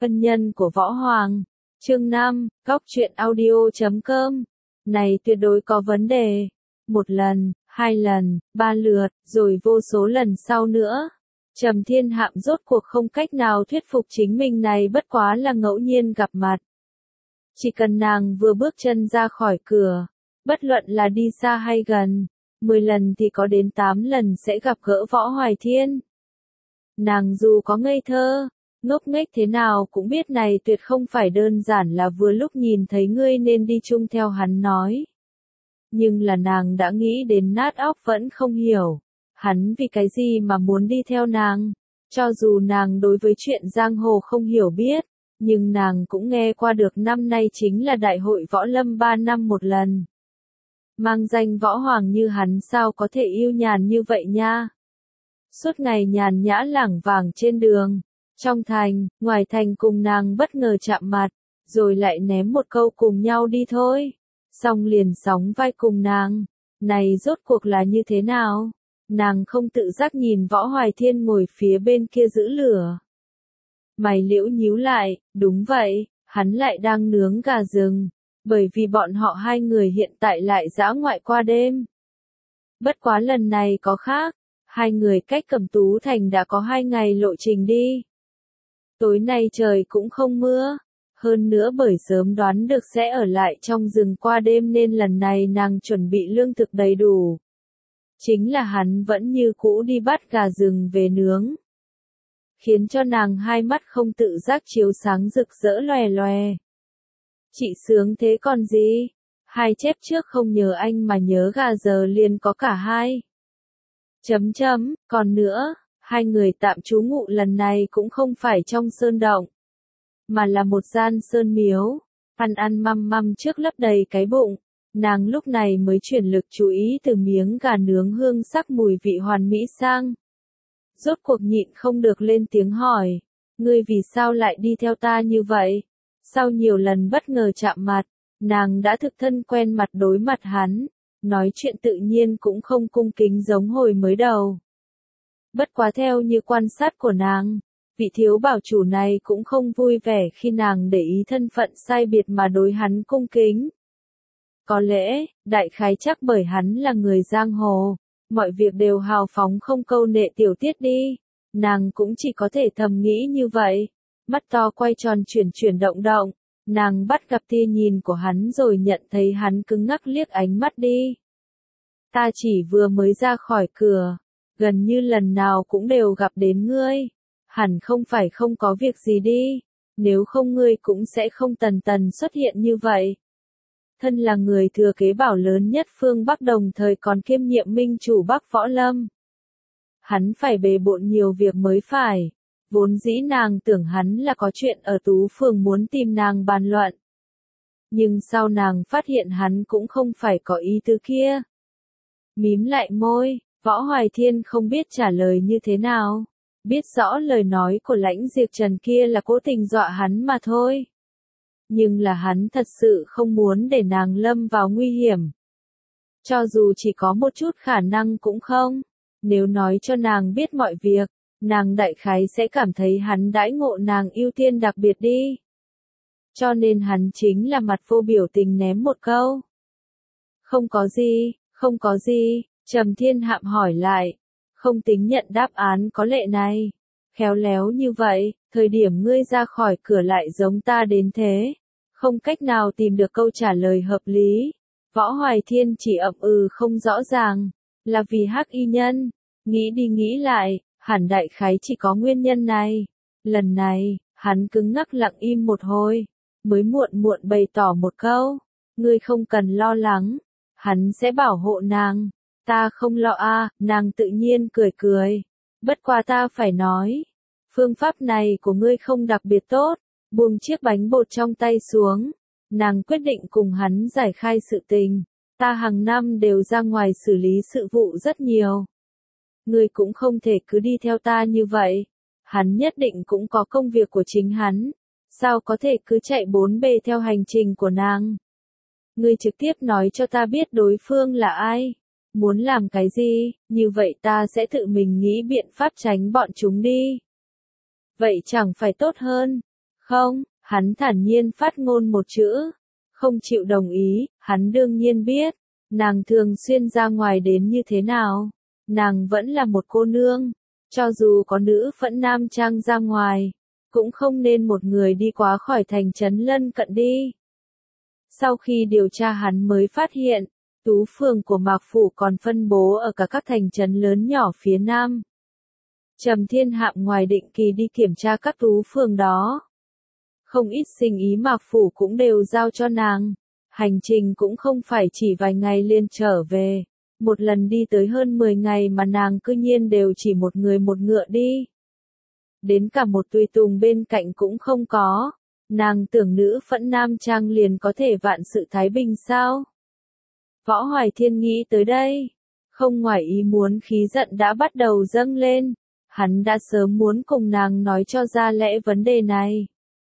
Ân nhân của Võ Hoàng. Chương 5, Góc truyện audio.com. Này tuyệt đối có vấn đề. Một lần, hai lần, ba lượt, rồi vô số lần sau nữa. Trầm Thiên Hạm rốt cuộc không cách nào thuyết phục chính mình này bất quá là ngẫu nhiên gặp mặt. Chỉ cần nàng vừa bước chân ra khỏi cửa, bất luận là đi xa hay gần, 10 lần thì có đến 8 lần sẽ gặp gỡ Võ Hoài Thiên. Nàng dù có ngây thơ, ngốc nghếch thế nào cũng biết này tuyệt không phải đơn giản là vừa lúc nhìn thấy ngươi nên đi chung theo hắn nói. Nhưng là nàng đã nghĩ đến nát óc vẫn không hiểu, hắn vì cái gì mà muốn đi theo nàng, cho dù nàng đối với chuyện giang hồ không hiểu biết, nhưng nàng cũng nghe qua được năm nay chính là đại hội võ lâm 3 năm một lần. Mang danh võ hoàng như hắn sao có thể yêu nhàn như vậy nha. Suốt ngày nhàn nhã lảng vảng trên đường, trong thành, ngoài thành cùng nàng bất ngờ chạm mặt, rồi lại ném một câu cùng nhau đi thôi. Xong liền sóng vai cùng nàng, này rốt cuộc là như thế nào? Nàng không tự giác nhìn Võ Hoài Thiên ngồi phía bên kia giữ lửa. Mày liễu nhíu lại, đúng vậy, hắn lại đang nướng gà rừng, bởi vì bọn họ hai người hiện tại lại dã ngoại qua đêm. Bất quá lần này có khác, hai người cách Cẩm Tú Thành đã có 2 ngày lộ trình đi. Tối nay trời cũng không mưa, hơn nữa bởi sớm đoán được sẽ ở lại trong rừng qua đêm nên lần này nàng chuẩn bị lương thực đầy đủ. Chính là hắn vẫn như cũ đi bắt gà rừng về nướng, khiến cho nàng hai mắt không tự giác chiếu sáng rực rỡ lòe lòe. Chị sướng thế còn gì? Hai chép trước không nhớ anh mà nhớ gà giờ liền có cả hai. Còn nữa, hai người tạm trú ngụ lần này cũng không phải trong sơn động, mà là một gian sơn miếu, ăn măm măm trước lấp đầy cái bụng, nàng lúc này mới chuyển lực chú ý từ miếng gà nướng hương sắc mùi vị hoàn mỹ sang. Rốt cuộc nhịn không được lên tiếng hỏi, ngươi vì sao lại đi theo ta như vậy? Sau nhiều lần bất ngờ chạm mặt, nàng đã thực thân quen mặt đối mặt hắn, nói chuyện tự nhiên cũng không cung kính giống hồi mới đầu. Bất quá theo như quan sát của nàng, vị thiếu bảo chủ này cũng không vui vẻ khi nàng để ý thân phận sai biệt mà đối hắn cung kính. Có lẽ, đại khái chắc bởi hắn là người giang hồ, mọi việc đều hào phóng không câu nệ tiểu tiết đi, nàng cũng chỉ có thể thầm nghĩ như vậy. Mắt to quay tròn chuyển động động, nàng bắt gặp tia nhìn của hắn rồi nhận thấy hắn cứng ngắc liếc ánh mắt đi. Ta chỉ vừa mới ra khỏi cửa, gần như lần nào cũng đều gặp đến ngươi, hẳn không phải không có việc gì đi, nếu không ngươi cũng sẽ không tần tần xuất hiện như vậy. Thân là người thừa kế bảo lớn nhất phương Bắc đồng thời còn kiêm nhiệm minh chủ Bắc Võ Lâm. Hắn phải bề bộn nhiều việc mới phải, vốn dĩ nàng tưởng hắn là có chuyện ở Tú Phường muốn tìm nàng bàn luận. Nhưng sau nàng phát hiện hắn cũng không phải có ý tứ kia. Mím lại môi, Võ Hoài Thiên không biết trả lời như thế nào, biết rõ lời nói của Lãnh Diệp Trần kia là cố tình dọa hắn mà thôi. Nhưng là hắn thật sự không muốn để nàng lâm vào nguy hiểm. Cho dù chỉ có một chút khả năng cũng không, nếu nói cho nàng biết mọi việc, nàng đại khái sẽ cảm thấy hắn đãi ngộ nàng ưu tiên đặc biệt đi. Cho nên hắn chính là mặt vô biểu tình ném một câu. Không có gì, Trầm Thiên Hạm hỏi lại, không tính nhận đáp án có lệ này. Khéo léo như vậy, thời điểm ngươi ra khỏi cửa lại giống ta đến thế, không cách nào tìm được câu trả lời hợp lý. Võ Hoài Thiên chỉ ậm ừ không rõ ràng, là vì Hắc Y Nhân, nghĩ đi nghĩ lại, hẳn đại khái chỉ có nguyên nhân này. Lần này, hắn cứng ngắc lặng im một hồi, mới muộn bày tỏ một câu, ngươi không cần lo lắng, hắn sẽ bảo hộ nàng. Ta không lo a, nàng tự nhiên cười. Bất quá ta phải nói, phương pháp này của ngươi không đặc biệt tốt. Buông chiếc bánh bột trong tay xuống, nàng quyết định cùng hắn giải khai sự tình. Ta hàng năm đều ra ngoài xử lý sự vụ rất nhiều. Ngươi cũng không thể cứ đi theo ta như vậy. Hắn nhất định cũng có công việc của chính hắn. Sao có thể cứ chạy bốn bề theo hành trình của nàng? Ngươi trực tiếp nói cho ta biết đối phương là ai, muốn làm cái gì, như vậy ta sẽ tự mình nghĩ biện pháp tránh bọn chúng đi. Vậy chẳng phải tốt hơn? Không, hắn thản nhiên phát ngôn một chữ. Không chịu đồng ý, hắn đương nhiên biết. Nàng thường xuyên ra ngoài đến như thế nào. Nàng vẫn là một cô nương. Cho dù có nữ phẫn nam trang ra ngoài, cũng không nên một người đi quá khỏi thành trấn lân cận đi. Sau khi điều tra hắn mới phát hiện, tú phường của Mạc Phủ còn phân bố ở cả các thành trấn lớn nhỏ phía Nam. Trầm Thiên Hạm ngoài định kỳ đi kiểm tra các tú phường đó. Không ít sinh ý Mạc Phủ cũng đều giao cho nàng. Hành trình cũng không phải chỉ vài ngày liền trở về. Một lần đi tới hơn 10 ngày mà nàng cư nhiên đều chỉ một người một ngựa đi. Đến cả một tùy tùng bên cạnh cũng không có. Nàng tưởng nữ phẫn nam trang liền có thể vạn sự thái bình sao? Võ Hoài Thiên nghĩ tới đây. Không ngoài ý muốn khí giận đã bắt đầu dâng lên. Hắn đã sớm muốn cùng nàng nói cho ra lẽ vấn đề này.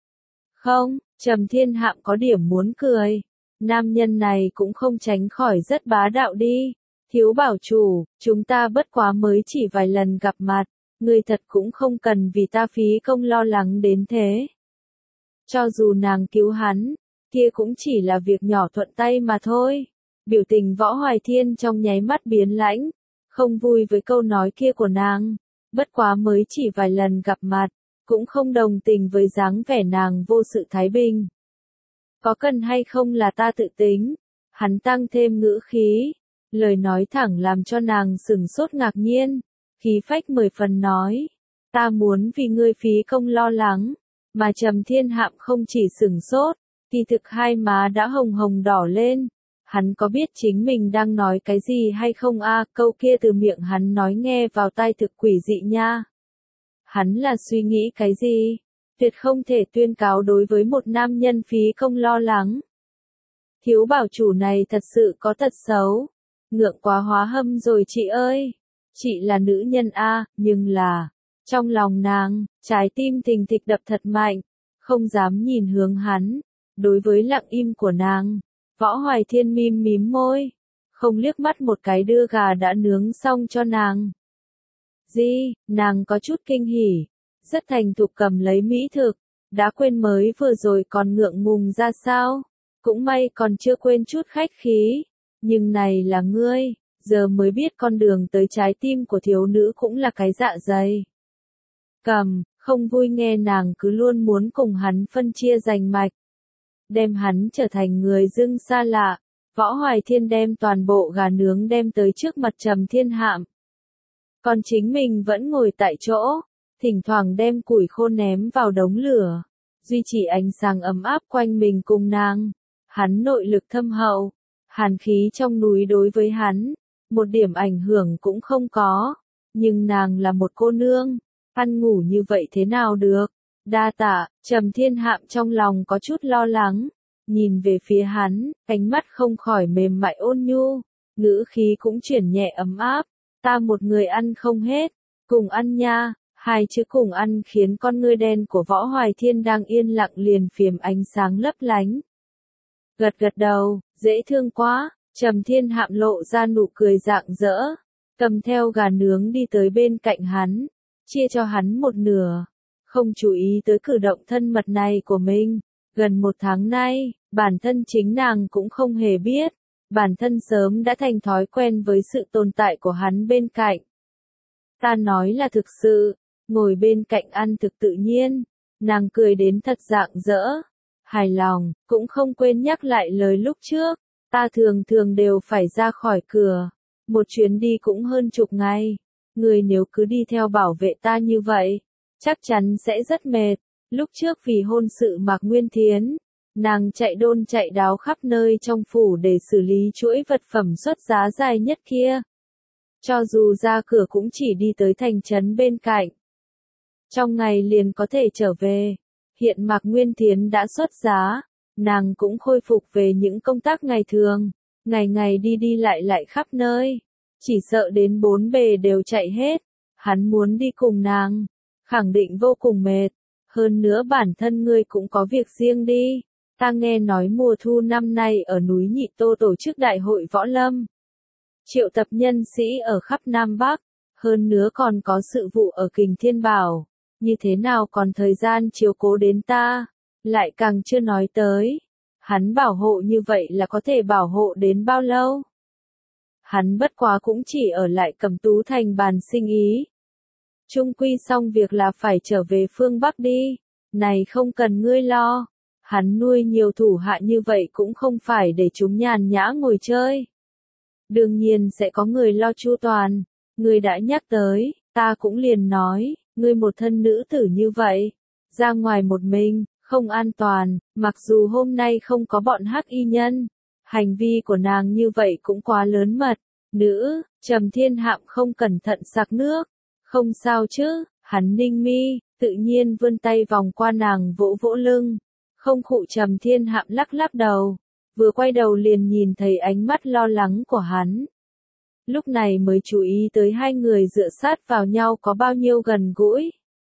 Không, Trầm Thiên Hạm có điểm muốn cười. Nam nhân này cũng không tránh khỏi rất bá đạo đi. Thiếu bảo chủ, chúng ta bất quá mới chỉ vài lần gặp mặt. Ngươi thật cũng không cần vì ta phí công lo lắng đến thế. Cho dù nàng cứu hắn, kia cũng chỉ là việc nhỏ thuận tay mà thôi. Biểu tình Võ Hoài Thiên trong nháy mắt biến lãnh. Không vui với câu nói kia của nàng. Bất quá mới chỉ vài lần gặp mặt. Cũng không đồng tình với dáng vẻ nàng vô sự thái bình. Có cần hay không là ta tự tính. Hắn tăng thêm ngữ khí. Lời nói thẳng làm cho nàng sửng sốt ngạc nhiên. Khí phách 10 phần nói. Ta muốn vì ngươi phí công lo lắng. Mà Trầm Thiên Hạm không chỉ sửng sốt. Kỳ thực hai má đã hồng hồng đỏ lên. Hắn có biết chính mình đang nói cái gì hay không câu kia từ miệng hắn nói nghe vào tai thực quỷ dị nha. Hắn là suy nghĩ cái gì? Tuyệt không thể tuyên cáo đối với một nam nhân phí công lo lắng. Thiếu bảo chủ này thật sự có tật xấu. Ngượng quá hóa hâm rồi chị ơi. Chị là nữ nhân nhưng là, trong lòng nàng, trái tim thình thịch đập thật mạnh, không dám nhìn hướng hắn. Đối với lặng im của nàng, Võ Hoài Thiên mím môi, không liếc mắt một cái đưa gà đã nướng xong cho nàng. Nàng có chút kinh hỉ, rất thành thục cầm lấy mỹ thực, đã quên mới vừa rồi còn ngượng ngùng ra sao, cũng may còn chưa quên chút khách khí, nhưng này là ngươi, giờ mới biết con đường tới trái tim của thiếu nữ cũng là cái dạ dày. Không vui nghe nàng cứ luôn muốn cùng hắn phân chia giành mạch, đem hắn trở thành người dưng xa lạ. Võ Hoài Thiên đem toàn bộ gà nướng đem tới trước mặt Trầm Thiên Hạm. Còn chính mình vẫn ngồi tại chỗ, thỉnh thoảng đem củi khô ném vào đống lửa, duy trì ánh sáng ấm áp quanh mình cùng nàng. Hắn nội lực thâm hậu, hàn khí trong núi đối với hắn, một điểm ảnh hưởng cũng không có. Nhưng nàng là một cô nương, ăn ngủ như vậy thế nào được? Đa tạ, Trầm Thiên Hạm trong lòng có chút lo lắng, nhìn về phía hắn, ánh mắt không khỏi mềm mại ôn nhu, ngữ khí cũng chuyển nhẹ ấm áp. Ta một người ăn không hết, cùng ăn nha. Hai chữ cùng ăn khiến con ngươi đen của Võ Hoài Thiên đang yên lặng liền phiếm ánh sáng lấp lánh. Gật đầu, dễ thương quá. Trầm Thiên Hạm lộ ra nụ cười rạng rỡ, cầm theo gà nướng đi tới bên cạnh hắn, chia cho hắn một nửa, không chú ý tới cử động thân mật này của mình. Gần 1 tháng nay, bản thân chính nàng cũng không hề biết, bản thân sớm đã thành thói quen với sự tồn tại của hắn bên cạnh. Ta nói là thực sự, ngồi bên cạnh ăn thực tự nhiên, nàng cười đến thật rạng rỡ, hài lòng, cũng không quên nhắc lại lời lúc trước. Ta thường đều phải ra khỏi cửa, một chuyến đi cũng hơn chục ngày. Người nếu cứ đi theo bảo vệ ta như vậy, chắc chắn sẽ rất mệt. Lúc trước vì hôn sự Mạc Nguyên Thiến, nàng chạy đôn chạy đáo khắp nơi trong phủ để xử lý chuỗi vật phẩm xuất giá dài nhất kia. Cho dù ra cửa cũng chỉ đi tới thành trấn bên cạnh. Trong ngày liền có thể trở về. Hiện Mạc Nguyên Thiến đã xuất giá. Nàng cũng khôi phục về những công tác ngày thường, ngày đi lại khắp nơi, chỉ sợ đến 4 bề đều chạy hết. Hắn muốn đi cùng nàng, khẳng định vô cùng mệt, hơn nữa bản thân ngươi cũng có việc riêng đi. Ta nghe nói mùa thu năm nay ở núi Nhị Tô tổ chức đại hội võ lâm, triệu tập nhân sĩ ở khắp Nam Bắc, hơn nữa còn có sự vụ ở Kình Thiên Bảo, như thế nào còn thời gian chiếu cố đến ta, lại càng chưa nói tới. Hắn bảo hộ như vậy là có thể bảo hộ đến bao lâu? Hắn bất quá cũng chỉ ở lại Cẩm Tú Thành bàn sinh ý. Chung quy xong việc là phải trở về phương Bắc đi, này không cần ngươi lo. Hắn nuôi nhiều thủ hạ như vậy cũng không phải để chúng nhàn nhã ngồi chơi. Đương nhiên sẽ có người lo chu toàn, ngươi đã nhắc tới, ta cũng liền nói, ngươi một thân nữ tử như vậy, ra ngoài một mình, không an toàn, mặc dù hôm nay không có bọn hắc y nhân, hành vi của nàng như vậy cũng quá lớn mật. Nữ, Trầm Thiên Hạm không cẩn thận sặc nước, không sao chứ, hắn ninh mi, tự nhiên vươn tay vòng qua nàng vỗ vỗ lưng, không khụ. Trầm Thiên Hạm lắc lắc đầu, vừa quay đầu liền nhìn thấy ánh mắt lo lắng của hắn. Lúc này mới chú ý tới hai người dựa sát vào nhau có bao nhiêu gần gũi.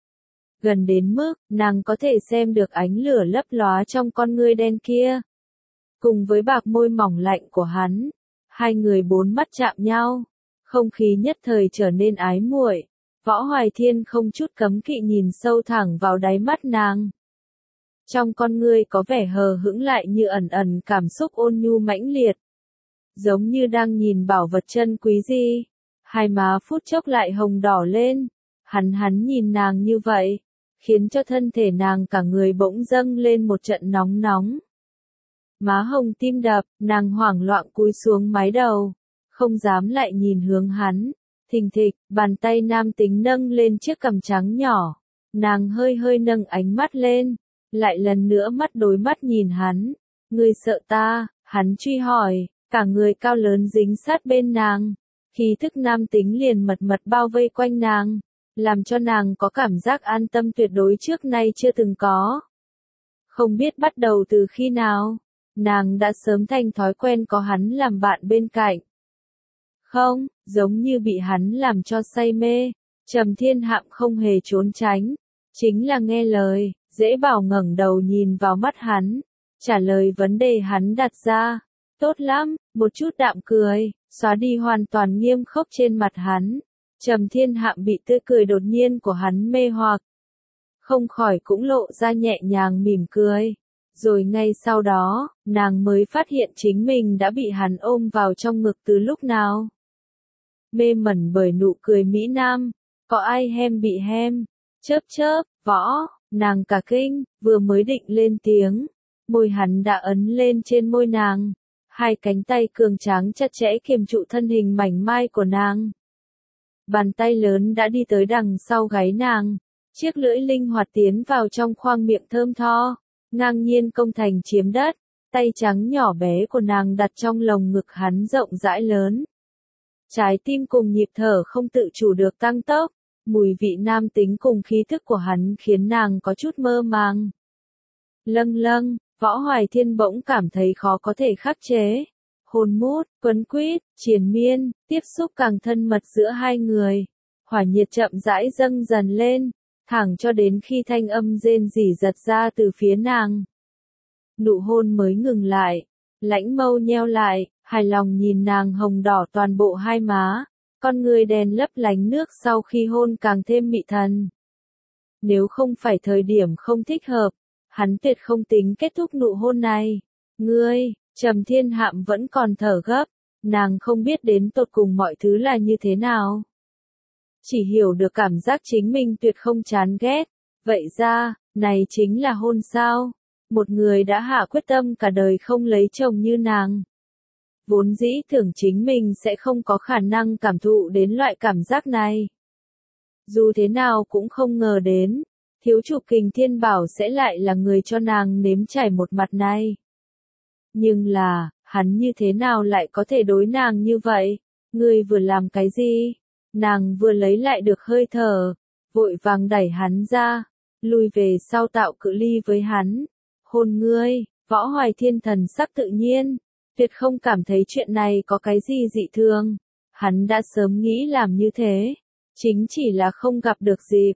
Gần đến mức, nàng có thể xem được ánh lửa lấp lóa trong con ngươi đen kia. Cùng với bạc môi mỏng lạnh của hắn, hai người bốn mắt chạm nhau, không khí nhất thời trở nên ái muội. Võ Hoài Thiên không chút cấm kỵ nhìn sâu thẳng vào đáy mắt nàng. Trong con ngươi có vẻ hờ hững lại như ẩn ẩn cảm xúc ôn nhu mãnh liệt. Giống như đang nhìn bảo vật chân quý gì. Hai má phút chốc lại hồng đỏ lên. Hắn nhìn nàng như vậy, khiến cho thân thể nàng cả người bỗng dâng lên một trận nóng nóng. Má hồng tim đập, nàng hoảng loạn cúi xuống mái đầu, không dám lại nhìn hướng hắn. Thình thịch, bàn tay nam tính nâng lên chiếc cằm trắng nhỏ. Nàng hơi hơi nâng ánh mắt lên, lại lần nữa mắt đối mắt nhìn hắn. Ngươi sợ ta, hắn truy hỏi, cả người cao lớn dính sát bên nàng. Khí thức nam tính liền mật mật bao vây quanh nàng, làm cho nàng có cảm giác an tâm tuyệt đối trước nay chưa từng có. Không biết bắt đầu từ khi nào, nàng đã sớm thành thói quen có hắn làm bạn bên cạnh. Không, giống như bị hắn làm cho say mê, Trầm Thiên Hạm không hề trốn tránh, chính là nghe lời, dễ bảo ngẩng đầu nhìn vào mắt hắn, trả lời vấn đề hắn đặt ra. Tốt lắm, một chút đạm cười, xóa đi hoàn toàn nghiêm khốc trên mặt hắn. Trầm Thiên Hạm bị tươi cười đột nhiên của hắn mê hoặc, không khỏi cũng lộ ra nhẹ nhàng mỉm cười. Rồi ngay sau đó, nàng mới phát hiện chính mình đã bị hắn ôm vào trong ngực từ lúc nào. Mê mẩn bởi nụ cười Mỹ Nam, có ai hem bị hem, chớp chớp, võ, nàng cả kinh, vừa mới định lên tiếng, môi hắn đã ấn lên trên môi nàng, hai cánh tay cường tráng chặt chẽ kiềm trụ thân hình mảnh mai của nàng. Bàn tay lớn đã đi tới đằng sau gáy nàng, chiếc lưỡi linh hoạt tiến vào trong khoang miệng thơm tho, ngang nhiên công thành chiếm đất, tay trắng nhỏ bé của nàng đặt trong lồng ngực hắn rộng rãi lớn. Trái tim cùng nhịp thở không tự chủ được tăng tốc, mùi vị nam tính cùng khí thức của hắn khiến nàng có chút mơ màng. Lâng lâng, Võ Hoài Thiên bỗng cảm thấy khó có thể khắc chế. Hôn mút, quấn quýt, triền miên, tiếp xúc càng thân mật giữa hai người. Hỏa nhiệt chậm rãi dâng dần lên, thẳng cho đến khi thanh âm rên rỉ giật ra từ phía nàng. Nụ hôn mới ngừng lại, lãnh mâu nheo lại, hài lòng nhìn nàng hồng đỏ toàn bộ hai má, con người đèn lấp lánh nước sau khi hôn càng thêm mị thần. Nếu không phải thời điểm không thích hợp, hắn tuyệt không tính kết thúc nụ hôn này. Ngươi, Trầm Thiên Hạm vẫn còn thở gấp, nàng không biết đến tột cùng mọi thứ là như thế nào. Chỉ hiểu được cảm giác chính mình tuyệt không chán ghét. Vậy ra, này chính là hôn sao? Một người đã hạ quyết tâm cả đời không lấy chồng như nàng. Vốn dĩ tưởng chính mình sẽ không có khả năng cảm thụ đến loại cảm giác này. Dù thế nào cũng không ngờ đến, thiếu chủ Kình Thiên Bảo sẽ lại là người cho nàng nếm trải một mặt này. Nhưng là, hắn như thế nào lại có thể đối nàng như vậy? Ngươi vừa làm cái gì? Nàng vừa lấy lại được hơi thở, vội vàng đẩy hắn ra, lùi về sau tạo cự ly với hắn. Hôn ngươi, Võ Hoài Thiên thần sắc tự nhiên, tuyệt không cảm thấy chuyện này có cái gì dị thường. Hắn đã sớm nghĩ làm như thế, chính chỉ là không gặp được dịp.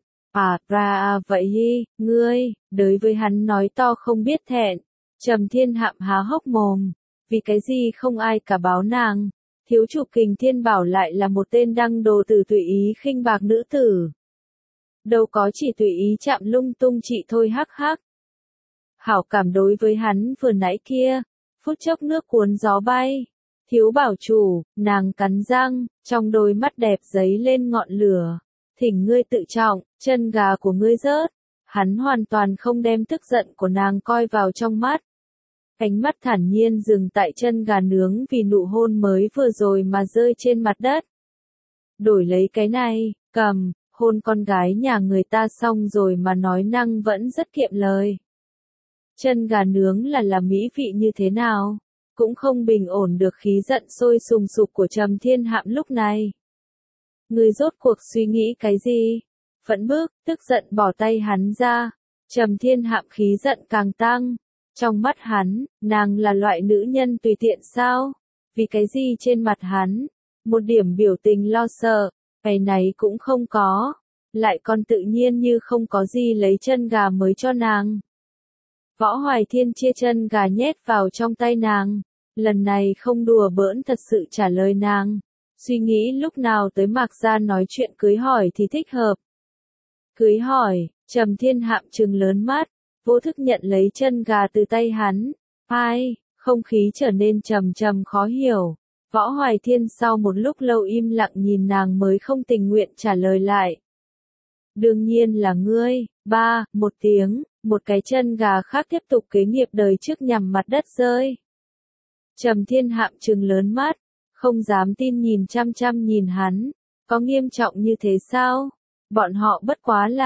Vậy hi, ngươi, đối với hắn nói to không biết thẹn. Trầm Thiên Hạm há hốc mồm, vì cái gì không ai cả báo nàng. Thiếu chủ Kình Thiên Bảo lại là một tên đăng đồ tử tùy ý khinh bạc nữ tử. đâu có chỉ tùy ý chạm lung tung chị thôi hắc hắc. Hảo cảm đối với hắn vừa nãy kia, phút chốc nước cuốn gió bay. Thiếu bảo chủ, nàng cắn răng, trong đôi mắt đẹp giấy lên ngọn lửa. Thỉnh ngươi tự trọng, chân gà của ngươi rớt. Hắn hoàn toàn không đem tức giận của nàng coi vào trong mắt. Ánh mắt thản nhiên dừng tại chân gà nướng vì nụ hôn mới vừa rồi mà rơi trên mặt đất. Đổi lấy cái này, cầm, hôn con gái nhà người ta xong rồi mà nói năng vẫn rất kiệm lời. Chân gà nướng là mỹ vị như thế nào? Cũng không bình ổn được khí giận sôi sùng sục của Trầm Thiên Hạm lúc này. Ngươi rốt cuộc suy nghĩ cái gì? Phẫn bức, tức giận bỏ tay hắn ra. Trầm Thiên Hạm khí giận càng tăng. Trong mắt hắn, nàng là loại nữ nhân tùy tiện sao? Vì cái gì trên mặt hắn? Một điểm biểu tình lo sợ, cái này cũng không có. Lại còn tự nhiên như không có gì lấy chân gà mới cho nàng. Võ Hoài Thiên chia chân gà nhét vào trong tay nàng. Lần này không đùa bỡn thật sự trả lời nàng. Suy nghĩ lúc nào tới Mạc Gia nói chuyện cưới hỏi thì thích hợp. Cưới hỏi, Trầm Thiên Hạm trừng lớn mắt, vô thức nhận lấy chân gà từ tay hắn. Ai, không khí trở nên trầm trầm khó hiểu. Võ Hoài Thiên sau một lúc lâu im lặng nhìn nàng mới không tình nguyện trả lời lại. Đương nhiên là ngươi, ba, một tiếng, một cái chân gà khác tiếp tục kế nghiệp đời trước nhằm mặt đất rơi. Trầm Thiên Hạm trừng lớn mắt, không dám tin nhìn chăm chăm nhìn hắn, có nghiêm trọng như thế sao? Bọn họ bất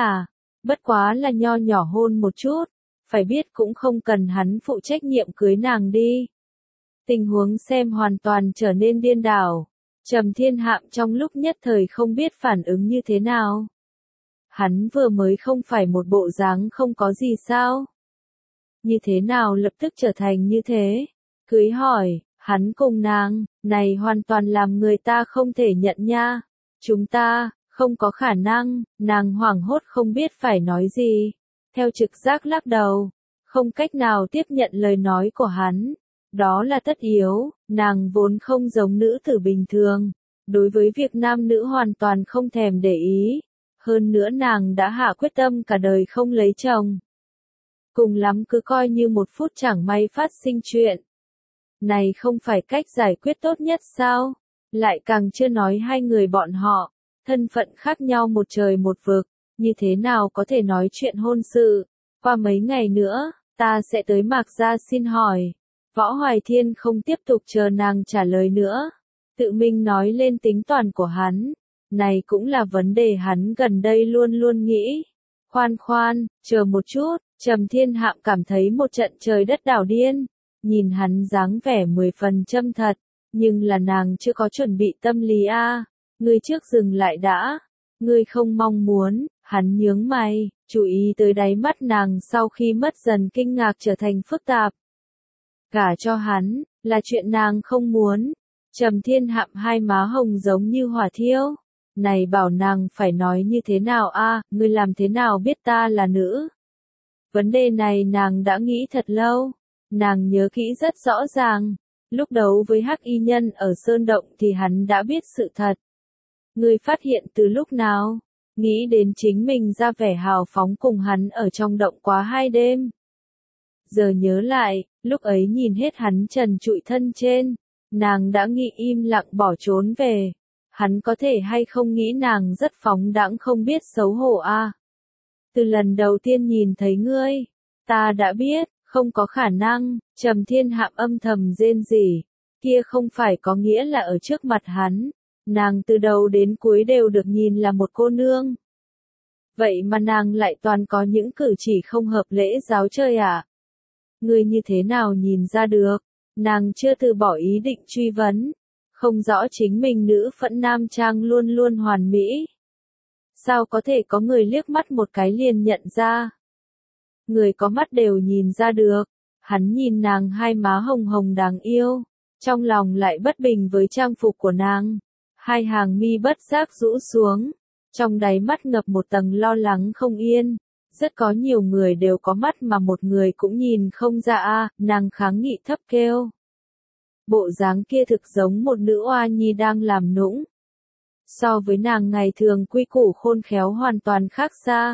quá là nho nhỏ hôn một chút, phải biết cũng không cần hắn phụ trách nhiệm cưới nàng đi. Tình huống xem hoàn toàn trở nên điên đảo, Trầm Thiên Hạm trong lúc nhất thời không biết phản ứng như thế nào. Hắn vừa mới không phải một bộ dáng không có gì sao? Như thế nào lập tức trở thành như thế? Cưới hỏi, hắn cùng nàng, này hoàn toàn làm người ta không thể nhận nha. Chúng ta, không có khả năng, nàng hoảng hốt không biết phải nói gì. Theo trực giác lắc đầu, không cách nào tiếp nhận lời nói của hắn. Đó là tất yếu, nàng vốn không giống nữ tử bình thường. Đối với việc nam nữ hoàn toàn không thèm để ý. Hơn nữa nàng đã hạ quyết tâm cả đời không lấy chồng. Cùng lắm cứ coi như một phút chẳng may phát sinh chuyện. Này không phải cách giải quyết tốt nhất sao? Lại càng chưa nói hai người bọn họ, thân phận khác nhau một trời một vực, như thế nào có thể nói chuyện hôn sự? Qua mấy ngày nữa, ta sẽ tới Mạc Gia xin hỏi. Võ Hoài Thiên không tiếp tục chờ nàng trả lời nữa, tự mình nói lên tính toán của hắn. Này cũng là vấn đề hắn gần đây luôn luôn nghĩ. Khoan, chờ một chút, Trầm Thiên Hạm cảm thấy một trận trời đất đảo điên. Nhìn hắn dáng vẻ 10 phần châm thật, nhưng là nàng chưa có chuẩn bị tâm lý a. Ngươi trước dừng lại đã. Ngươi không mong muốn, hắn nhướng mày, chú ý tới đáy mắt nàng sau khi mất dần kinh ngạc trở thành phức tạp. Gả cho hắn, là chuyện nàng không muốn. Trầm Thiên Hạm hai má hồng giống như hỏa thiêu. Này bảo nàng phải nói như thế nào a? Ngươi làm thế nào biết ta là nữ? Vấn đề này nàng đã nghĩ thật lâu. Nàng nhớ kỹ rất rõ ràng. Lúc đấu với Hắc Y Nhân ở Sơn Động thì hắn đã biết sự thật. Ngươi phát hiện từ lúc nào? Nghĩ đến chính mình ra vẻ hào phóng cùng hắn ở trong động quá 2 đêm. Giờ nhớ lại, lúc ấy nhìn hết hắn trần trụi thân trên, nàng đã nghĩ im lặng bỏ trốn về. Hắn có thể hay không nghĩ nàng rất phóng đãng không biết xấu hổ a? Từ lần đầu tiên nhìn thấy ngươi, ta đã biết, không có khả năng. Trầm Thiên Hạm âm thầm rên rỉ, kia không phải có nghĩa là ở trước mặt hắn, nàng từ đầu đến cuối đều được nhìn là một cô nương. Vậy mà nàng lại toàn có những cử chỉ không hợp lễ giáo chơi à? Ngươi như thế nào nhìn ra được? Nàng chưa từ bỏ ý định truy vấn. Không rõ chính mình nữ phẫn nam trang luôn luôn hoàn mỹ. Sao có thể có người liếc mắt một cái liền nhận ra? Người có mắt đều nhìn ra được. Hắn nhìn nàng hai má hồng hồng đáng yêu. Trong lòng lại bất bình với trang phục của nàng. Hai hàng mi bất giác rũ xuống. Trong đáy mắt ngập một tầng lo lắng không yên. Rất có nhiều người đều có mắt mà một người cũng nhìn không ra a. Nàng kháng nghị thấp kêu. Bộ dáng kia thực giống một nữ oa nhi đang làm nũng. So với nàng ngày thường quy củ khôn khéo hoàn toàn khác xa.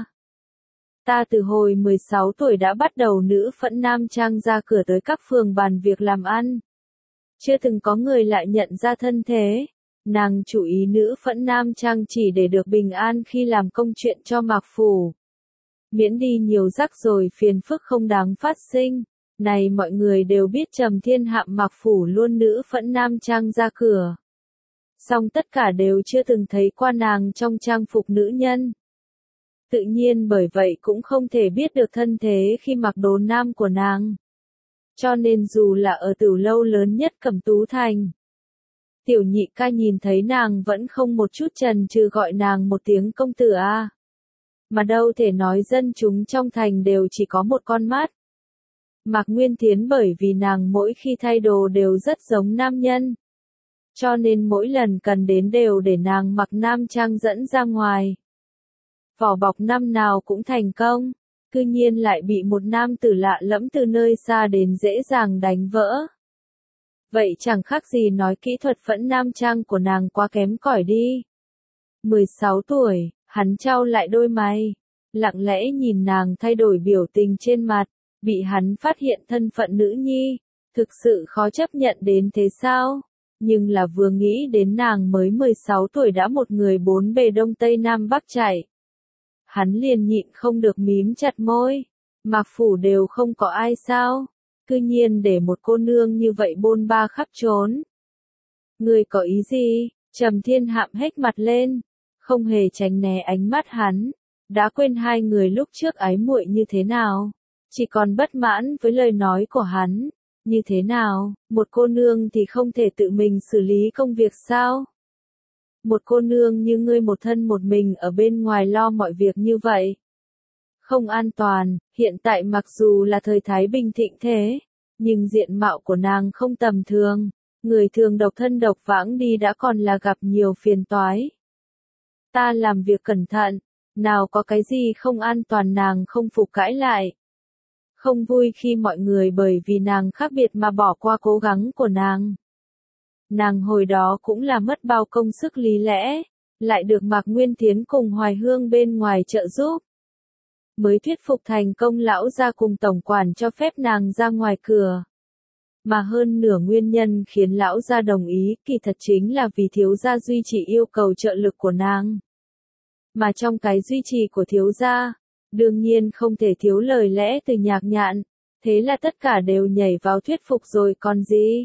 Ta từ hồi 16 tuổi đã bắt đầu nữ phẫn nam trang ra cửa tới các phường bàn việc làm ăn. Chưa từng có người lại nhận ra thân thế. Nàng chủ ý nữ phẫn nam trang chỉ để được bình an khi làm công chuyện cho Mạc Phủ. Miễn đi nhiều rắc rối phiền phức không đáng phát sinh. Này mọi người đều biết Trầm Thiên Hạm Mạc Phủ luôn nữ phẫn nam trang ra cửa. Song tất cả đều chưa từng thấy qua nàng trong trang phục nữ nhân. Tự nhiên bởi vậy cũng không thể biết được thân thế khi mặc đồ nam của nàng. Cho nên dù là ở Tửu lâu lớn nhất Cẩm Tú Thành, Tiểu Nhị ca nhìn thấy nàng vẫn không một chút chần chừ gọi nàng một tiếng công tử a. Mà đâu thể nói dân chúng trong thành đều chỉ có một con mắt. Mạc Nguyên Thiến bởi vì nàng mỗi khi thay đồ đều rất giống nam nhân. Cho nên mỗi lần cần đến đều để nàng mặc nam trang dẫn ra ngoài. Vỏ bọc năm nào cũng thành công, cư nhiên lại bị một nam tử lạ lẫm từ nơi xa đến dễ dàng đánh vỡ. Vậy chẳng khác gì nói kỹ thuật phẫn nam trang của nàng quá kém cỏi đi. 16 tuổi, hắn chau lại đôi mày, lặng lẽ nhìn nàng thay đổi biểu tình trên mặt, bị hắn phát hiện thân phận nữ nhi, thực sự khó chấp nhận đến thế sao? Nhưng là vừa nghĩ đến nàng mới 16 tuổi đã một người bốn bề đông tây nam bắc chạy. Hắn liền nhịn không được mím chặt môi. Mạc Phủ đều không có ai sao? Cư nhiên để một cô nương như vậy bôn ba khắp trốn. Ngươi có ý gì? Trầm Thiên Hạm hét mặt lên, không hề tránh né ánh mắt hắn. Đã quên hai người lúc trước ái muội như thế nào? Chỉ còn bất mãn với lời nói của hắn. Như thế nào, một cô nương thì không thể tự mình xử lý công việc sao? Một cô nương như ngươi một thân một mình ở bên ngoài lo mọi việc như vậy. Không an toàn, hiện tại mặc dù là thời thái bình thịnh thế, nhưng diện mạo của nàng không tầm thường. Người thường độc thân độc vãng đi đã còn là gặp nhiều phiền toái. Ta làm việc cẩn thận, nào có cái gì không an toàn nàng không phục cãi lại. Không vui khi mọi người bởi vì nàng khác biệt mà bỏ qua cố gắng của nàng. Nàng hồi đó cũng là mất bao công sức lý lẽ, lại được Mạc Nguyên Thiến cùng Hoài Hương bên ngoài trợ giúp. Mới thuyết phục thành công lão gia cùng tổng quản cho phép nàng ra ngoài cửa. Mà hơn nửa nguyên nhân khiến lão gia đồng ý kỳ thật chính là vì thiếu gia duy trì yêu cầu trợ lực của nàng. Mà trong cái duy trì của thiếu gia, đương nhiên không thể thiếu lời lẽ từ Nhạc Nhạn, thế là tất cả đều nhảy vào thuyết phục rồi còn gì.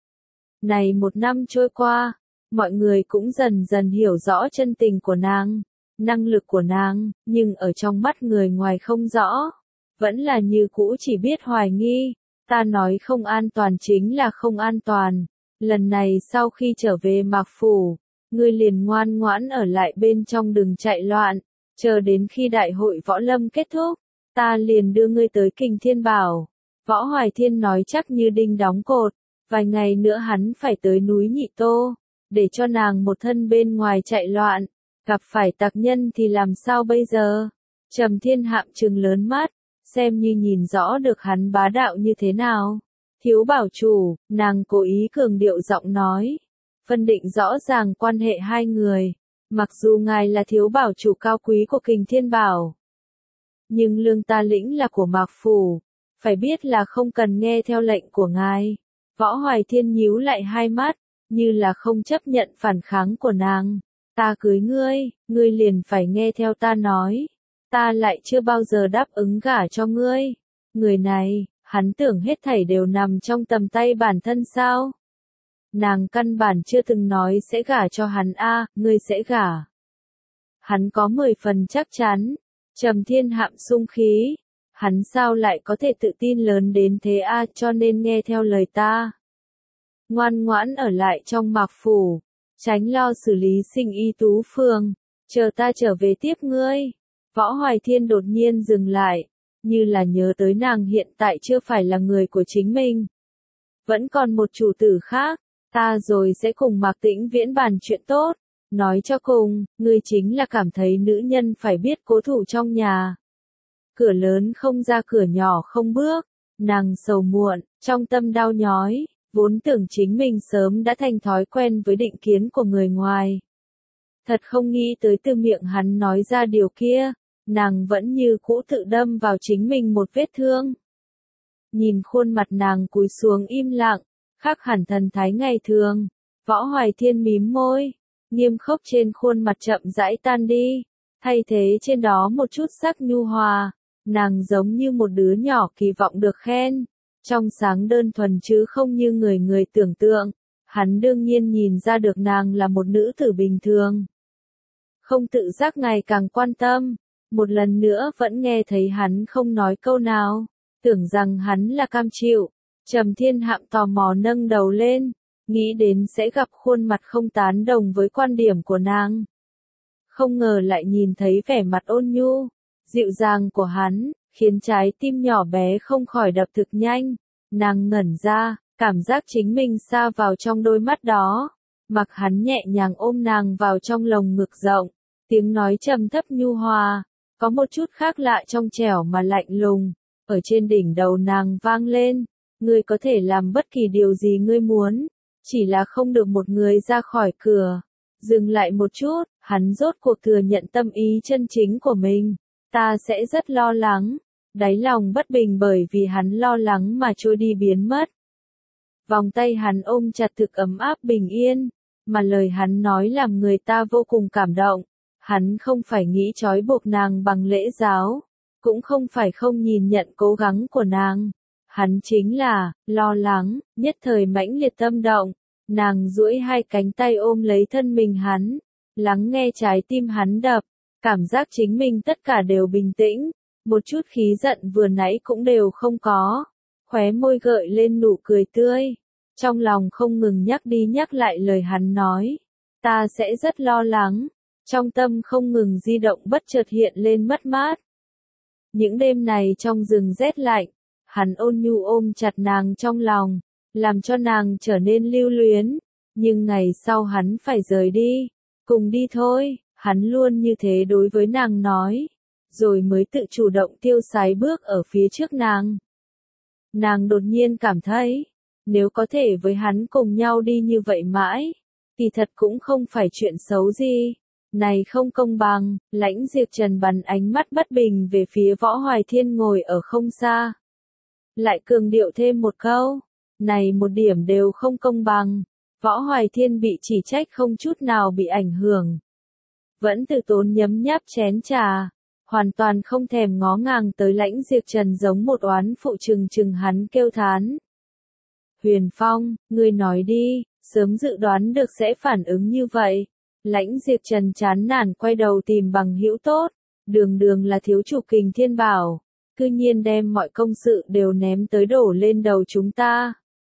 Này một năm trôi qua, mọi người cũng dần dần hiểu rõ chân tình của nàng, năng lực của nàng, nhưng ở trong mắt người ngoài không rõ, vẫn là như cũ chỉ biết hoài nghi. Ta nói không an toàn chính là không an toàn. Lần này sau khi trở về Mạc Phủ, ngươi liền ngoan ngoãn ở lại bên trong đừng chạy loạn, chờ đến khi đại hội võ lâm kết thúc, ta liền đưa ngươi tới Kình Thiên Bảo. Võ Hoài Thiên nói chắc như đinh đóng cột, vài ngày nữa hắn phải tới núi Nhị Tô, để cho nàng một thân bên ngoài chạy loạn, gặp phải tặc nhân thì làm sao bây giờ? Trầm Thiên Hạm trừng lớn mắt, xem như nhìn rõ được hắn bá đạo như thế nào. Thiếu bảo chủ, nàng cố ý cường điệu giọng nói, phân định rõ ràng quan hệ hai người. Mặc dù ngài là thiếu bảo chủ cao quý của Kình Thiên Bảo, nhưng lương ta lĩnh là của Mạc Phủ, phải biết là không cần nghe theo lệnh của ngài. Võ Hoài Thiên nhíu lại hai mắt, như là không chấp nhận phản kháng của nàng. Ta cưới ngươi, ngươi liền phải nghe theo ta nói. Ta lại chưa bao giờ đáp ứng gả cho ngươi. Người này, hắn tưởng hết thảy đều nằm trong tầm tay bản thân sao? Nàng căn bản chưa từng nói sẽ gả cho hắn a, ngươi sẽ gả. Hắn có 10 phần chắc chắn. Trầm Thiên Hạm sung khí. Hắn sao lại có thể tự tin lớn đến thế a, cho nên nghe theo lời ta. Ngoan ngoãn ở lại trong Mạc Phủ, tránh lo xử lý Sinh Y Tú Phường, chờ ta trở về tiếp ngươi. Võ Hoài Thiên đột nhiên dừng lại, như là nhớ tới nàng hiện tại chưa phải là người của chính mình. Vẫn còn một chủ tử khác, ta rồi sẽ cùng Mạc Tĩnh Viễn bàn chuyện tốt. Nói cho cùng, ngươi chính là cảm thấy nữ nhân phải biết cố thủ trong nhà. Cửa lớn không ra cửa nhỏ không bước, nàng sầu muộn, trong tâm đau nhói, vốn tưởng chính mình sớm đã thành thói quen với định kiến của người ngoài. Thật không nghĩ tới từ miệng hắn nói ra điều kia, nàng vẫn như cũ tự đâm vào chính mình một vết thương. Nhìn khuôn mặt nàng cúi xuống im lặng, khác hẳn thần thái ngày thường, Võ Hoài Thiên mím môi, nghiêm khốc trên khuôn mặt chậm rãi tan đi, thay thế trên đó một chút sắc nhu hòa, nàng giống như một đứa nhỏ kỳ vọng được khen, trong sáng đơn thuần chứ không như người người tưởng tượng, hắn đương nhiên nhìn ra được nàng là một nữ tử bình thường. Không tự giác ngày càng quan tâm, một lần nữa vẫn nghe thấy hắn không nói câu nào, tưởng rằng hắn là cam chịu. Trầm Thiên Hạm tò mò nâng đầu lên, nghĩ đến sẽ gặp khuôn mặt không tán đồng với quan điểm của nàng. Không ngờ lại nhìn thấy vẻ mặt ôn nhu, dịu dàng của hắn, khiến trái tim nhỏ bé không khỏi đập thực nhanh. Nàng ngẩn ra, cảm giác chính mình sa vào trong đôi mắt đó, mặc hắn nhẹ nhàng ôm nàng vào trong lồng ngực rộng, tiếng nói trầm thấp nhu hòa, có một chút khác lạ trong trẻo mà lạnh lùng, ở trên đỉnh đầu nàng vang lên, ngươi có thể làm bất kỳ điều gì ngươi muốn, chỉ là không được một người ra khỏi cửa. Dừng lại một chút, hắn rốt cuộc thừa nhận tâm ý chân chính của mình, ta sẽ rất lo lắng, đáy lòng bất bình bởi vì hắn lo lắng mà trôi đi biến mất. Vòng tay hắn ôm chặt thực ấm áp bình yên, mà lời hắn nói làm người ta vô cùng cảm động. Hắn không phải nghĩ trói buộc nàng bằng lễ giáo, cũng không phải không nhìn nhận cố gắng của nàng. Hắn chính là, lo lắng, nhất thời mãnh liệt tâm động. Nàng duỗi hai cánh tay ôm lấy thân mình hắn, lắng nghe trái tim hắn đập, cảm giác chính mình tất cả đều bình tĩnh, một chút khí giận vừa nãy cũng đều không có. Khóe môi gợi lên nụ cười tươi, trong lòng không ngừng nhắc đi nhắc lại lời hắn nói. Ta sẽ rất lo lắng, trong tâm không ngừng di động bất chợt hiện lên mất mát. Những đêm này trong rừng rét lạnh, hắn ôn nhu ôm chặt nàng trong lòng, làm cho nàng trở nên lưu luyến, nhưng ngày sau hắn phải rời đi, cùng đi thôi, hắn luôn như thế đối với nàng nói, rồi mới tự chủ động tiêu sái bước ở phía trước nàng. Nàng đột nhiên cảm thấy, nếu có thể với hắn cùng nhau đi như vậy mãi, thì thật cũng không phải chuyện xấu gì. Này không công bằng, Lãnh Diệp Trần bắn ánh mắt bất bình về phía Võ Hoài Thiên ngồi ở không xa. Lại cường điệu thêm một câu, này một điểm đều không công bằng, Võ Hoài Thiên bị chỉ trách không chút nào bị ảnh hưởng. Vẫn từ tốn nhấm nháp chén trà, hoàn toàn không thèm ngó ngàng tới Lãnh Diệp Trần giống một oán phụ chừng hắn kêu thán. Huyền Phong, ngươi nói đi, sớm dự đoán được sẽ phản ứng như vậy. Lãnh Diệp Trần chán nản quay đầu tìm bằng hữu tốt, đường đường là thiếu chủ Kình Thiên Bảo, cư nhiên đem mọi công sự đều ném tới đổ lên đầu chúng ta.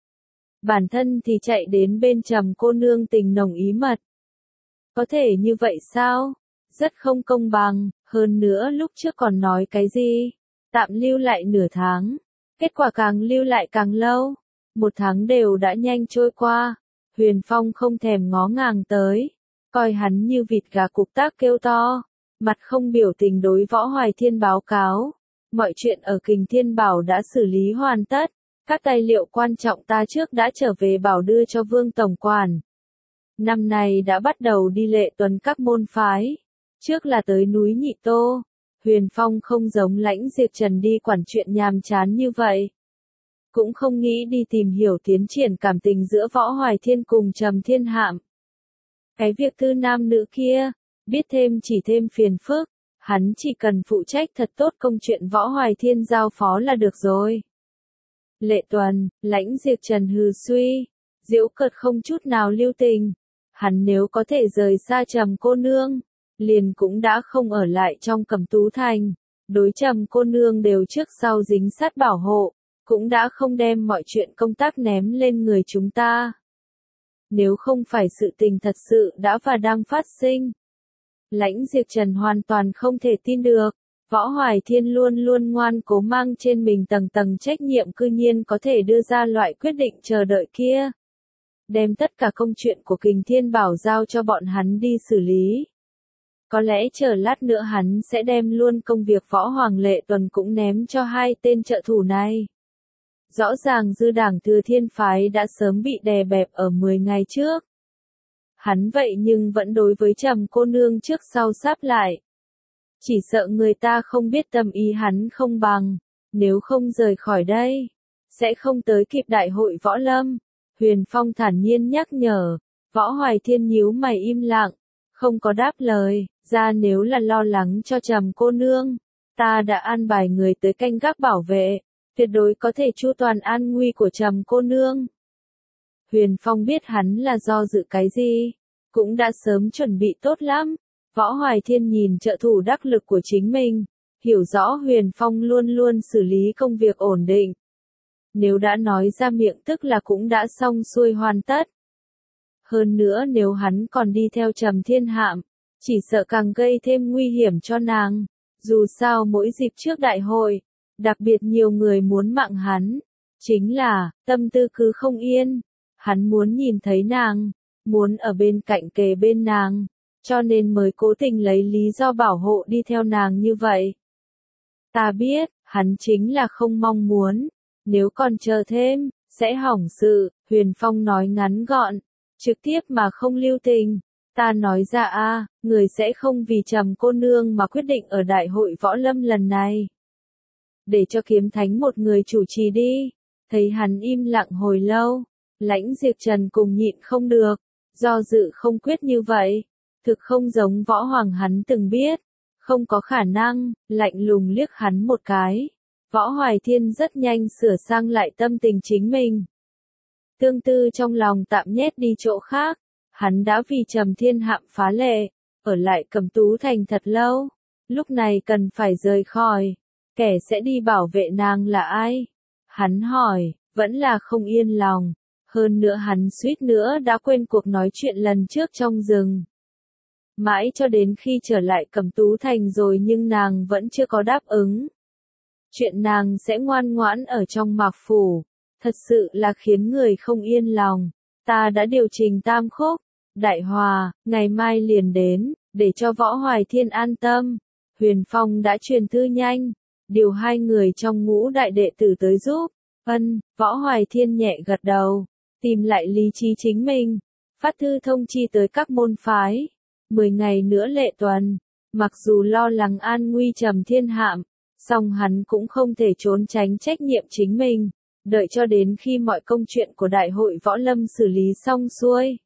Bản thân thì chạy đến bên Trầm cô nương tình nồng ý mật. Có thể như vậy sao? Rất không công bằng, hơn nữa lúc trước còn nói cái gì? Tạm lưu lại nửa tháng, kết quả càng lưu lại càng lâu, một tháng đều đã nhanh trôi qua, Huyền Phong không thèm ngó ngàng tới. Coi hắn như vịt gà cục tác kêu to, mặt không biểu tình đối Võ Hoài Thiên báo cáo. Mọi chuyện ở Kình Thiên Bảo đã xử lý hoàn tất, các tài liệu quan trọng ta trước đã trở về bảo đưa cho Vương Tổng Quản. Năm nay đã bắt đầu đi lệ tuần các môn phái, trước là tới núi Nhị Tô. Huyền Phong không giống Lãnh Diệp Trần đi quản chuyện nhàm chán như vậy. Cũng không nghĩ đi tìm hiểu tiến triển cảm tình giữa Võ Hoài Thiên cùng Trầm Thiên Hạm. Cái việc tư nam nữ kia, biết thêm chỉ thêm phiền phức, hắn chỉ cần phụ trách thật tốt công chuyện Võ Hoài Thiên giao phó là được rồi. Lệ tuần, Lãnh Diệp Trần hừ suy, giễu cợt không chút nào lưu tình, hắn nếu có thể rời xa Trầm cô nương, liền cũng đã không ở lại trong Cẩm Tú Thành, đối Trầm cô nương đều trước sau dính sát bảo hộ, cũng đã không đem mọi chuyện công tác ném lên người chúng ta. Nếu không phải sự tình thật sự đã và đang phát sinh. Lãnh Diệp Trần hoàn toàn không thể tin được, Võ Hoài Thiên luôn luôn ngoan cố mang trên mình tầng tầng trách nhiệm cư nhiên có thể đưa ra loại quyết định chờ đợi kia. Đem tất cả công chuyện của Kình Thiên Bảo giao cho bọn hắn đi xử lý. Có lẽ chờ lát nữa hắn sẽ đem luôn công việc Võ Hoàng Lệ Tuần cũng ném cho hai tên trợ thủ này. Rõ ràng dư đảng Thừa Thiên Phái đã sớm bị đè bẹp ở 10 ngày trước. Hắn vậy nhưng vẫn đối với Trầm cô nương trước sau sáp lại. Chỉ sợ người ta không biết tâm ý hắn không bằng, nếu không rời khỏi đây, sẽ không tới kịp đại hội võ lâm. Huyền Phong thản nhiên nhắc nhở, Võ Hoài Thiên nhíu mày im lặng, không có đáp lời, ra nếu là lo lắng cho Trầm cô nương, ta đã an bài người tới canh gác bảo vệ, tuyệt đối có thể chu toàn an nguy của Trầm cô nương. Huyền Phong biết hắn là do dự cái gì, cũng đã sớm chuẩn bị tốt lắm. Võ Hoài Thiên nhìn trợ thủ đắc lực của chính mình, hiểu rõ Huyền Phong luôn luôn xử lý công việc ổn định. Nếu đã nói ra miệng tức là cũng đã xong xuôi hoàn tất. Hơn nữa nếu hắn còn đi theo Trầm Thiên Hạm, chỉ sợ càng gây thêm nguy hiểm cho nàng. Dù sao mỗi dịp trước đại hội, đặc biệt nhiều người muốn mạng hắn. Chính là, tâm tư cứ không yên. Hắn muốn nhìn thấy nàng, muốn ở bên cạnh kề bên nàng, cho nên mới cố tình lấy lý do bảo hộ đi theo nàng như vậy. Ta biết, hắn chính là không mong muốn, nếu còn chờ thêm, sẽ hỏng sự, Huyền Phong nói ngắn gọn, trực tiếp mà không lưu tình. Ta nói ra người sẽ không vì Trầm cô nương mà quyết định ở đại hội võ lâm lần này. Để cho Kiếm Thánh một người chủ trì đi. Thấy hắn im lặng hồi lâu, Lãnh Diệp Trần cùng nhịn không được, do dự không quyết như vậy, thực không giống Võ Hoàng hắn từng biết, không có khả năng, lạnh lùng liếc hắn một cái. Võ Hoài Thiên rất nhanh sửa sang lại tâm tình chính mình. Tương tư trong lòng tạm nhét đi chỗ khác, hắn đã vì Trầm Thiên Hạm phá lệ, ở lại Cẩm Tú Thành thật lâu, lúc này cần phải rời khỏi, kẻ sẽ đi bảo vệ nàng là ai? Hắn hỏi, vẫn là không yên lòng, hơn nữa hắn suýt nữa đã quên cuộc nói chuyện lần trước trong rừng. Mãi cho đến khi trở lại Cẩm Tú Thành rồi nhưng nàng vẫn chưa có đáp ứng. Chuyện nàng sẽ ngoan ngoãn ở trong Mạc Phủ, thật sự là khiến người không yên lòng. Ta đã điều trình tam khúc, đại hòa, ngày mai liền đến, để cho Võ Hoài Thiên an tâm. Huyền Phong đã truyền thư nhanh, điều 2 người trong ngũ đại đệ tử tới giúp. Võ Hoài Thiên nhẹ gật đầu, tìm lại lý trí chính mình, phát thư thông chi tới các môn phái. 10 ngày nữa lệ tuần, mặc dù lo lắng an nguy Trầm Thiên Hạm, song hắn cũng không thể trốn tránh trách nhiệm chính mình, đợi cho đến khi mọi công chuyện của đại hội võ lâm xử lý xong xuôi.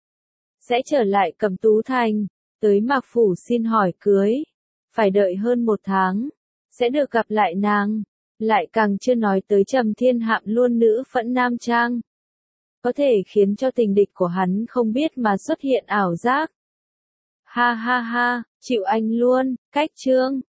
Sẽ trở lại Cẩm Tú Thành, tới Mạc Phủ xin hỏi cưới, phải đợi hơn 1 tháng, sẽ được gặp lại nàng, lại càng chưa nói tới Trầm Thiên Hạm luôn nữ phẫn nam trang. Có thể khiến cho tình địch của hắn không biết mà xuất hiện ảo giác. Ha ha ha, chịu anh luôn, cách chương.